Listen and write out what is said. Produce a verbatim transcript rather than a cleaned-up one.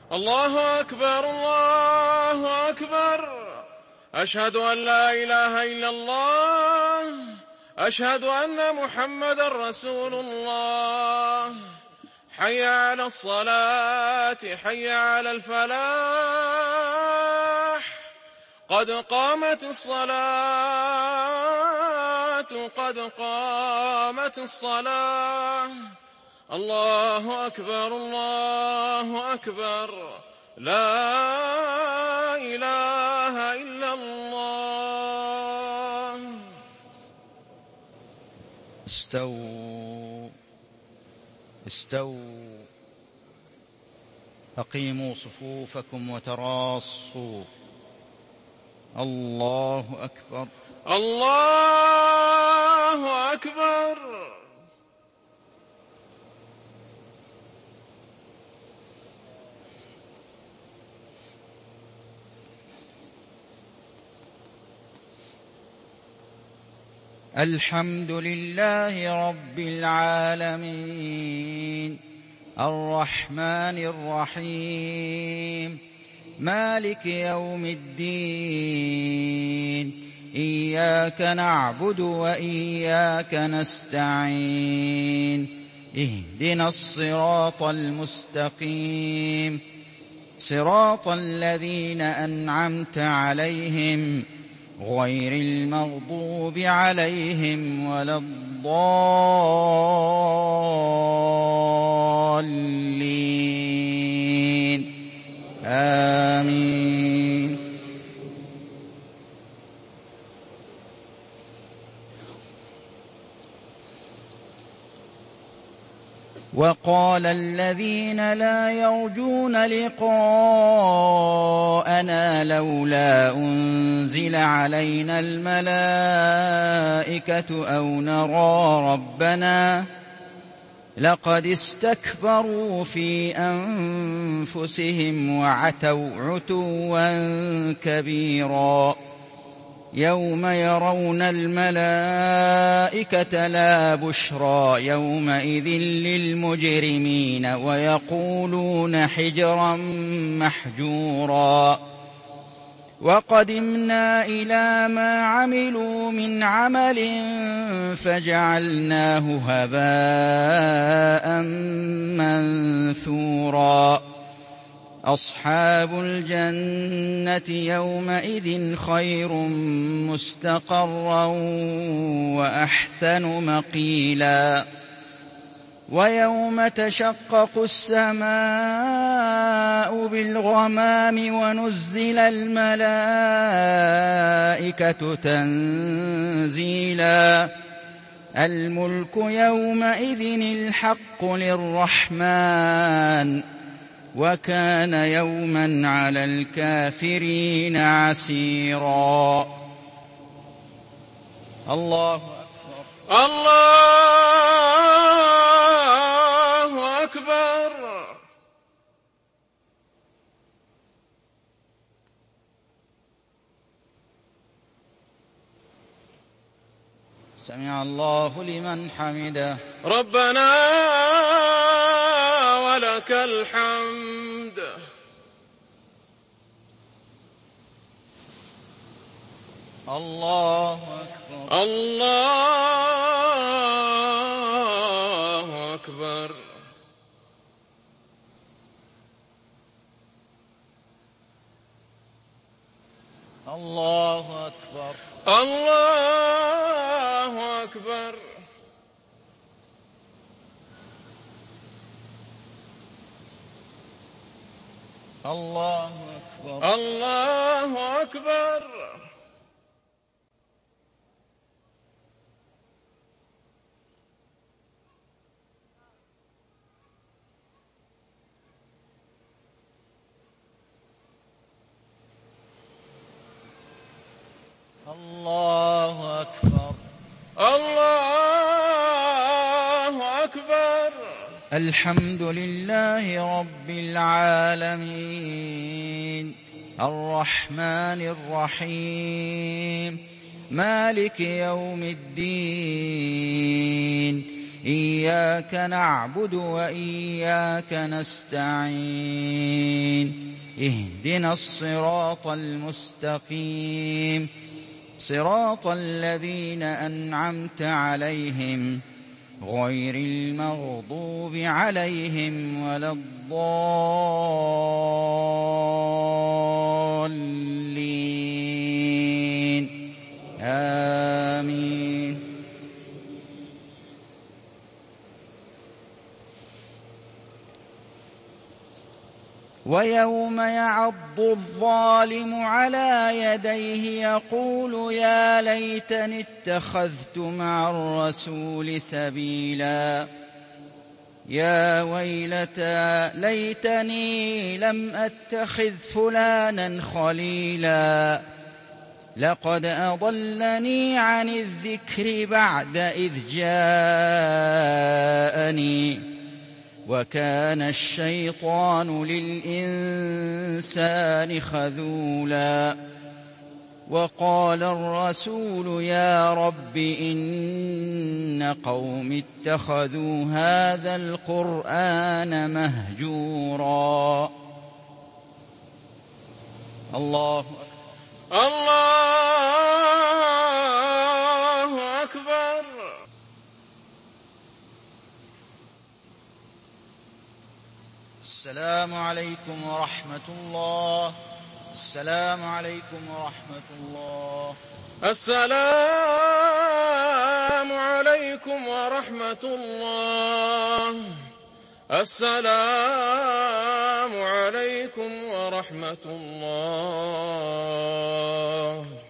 الله أكبر الله أكبر. أشهد أن لا إله إلا الله. أشهد أن محمدا رسول الله. حي على الصلاة حي على الفلاح. قد قامت الصلاة قد قامت الصلاة. الله أكبر الله أكبر. لا إله إلا الله. استووا استووا أقيموا صفوفكم وتراصوا. الله أكبر الله أكبر. الحمد لله رب العالمين الرحمن الرحيم مالك يوم الدين. إياك نعبد وإياك نستعين. اهدنا الصراط المستقيم صراط الذين أنعمت عليهم غير المغضوب عليهم ولا الضالين. آمين. وقال الذين لا يرجون لقاءنا لولا أنزل علينا الملائكة أو نرى ربنا لقد استكبروا في أنفسهم وعتوا عتوا كبيرا. يوم يرون الملائكة لا بشرى يومئذ للمجرمين ويقولون حجرا محجورا. وقدمنا إلى ما عملوا من عمل فجعلناه هباء منثورا. أصحاب الجنة يومئذ خير مستقرا وأحسن مقيلا. ويوم تشقق السماء بالغمام ونزل الملائكة تنزيلا. الملك يومئذ الحق للرحمن وكان يوما على الكافرين عسيرا. الله أكبر الله أكبر. سمع الله لمن حمده. ربنا ولك الحمد. الله أكبر الله أكبر. الله أكبر الله أكبر. الله أكبر الله أكبر. الله أكبر الله أكبر. الحمد لله رب العالمين الرحمن الرحيم مالك يوم الدين. إياك نعبد وإياك نستعين اهدنا الصراط المستقيم صراط الذين أنعمت عليهم غير المغضوب عليهم ولا الضالين آمين. ويوم يعض الظالم على يديه يقول يا ليتني اتخذت مع الرسول سبيلا يا ويلتى ليتني لم أتخذ فلانا خليلا لقد أضلني عن الذكر بعد إذ جاءني وكان الشيطان للإنسان خذولا وقال الرسول يا رب إن قوم اتخذوا هذا القرآن مهجورا. الله أكبر. الله أكبر. السلام عليكم ورحمة الله. السلام عليكم ورحمة الله. السلام عليكم ورحمة الله. السلام عليكم ورحمة الله.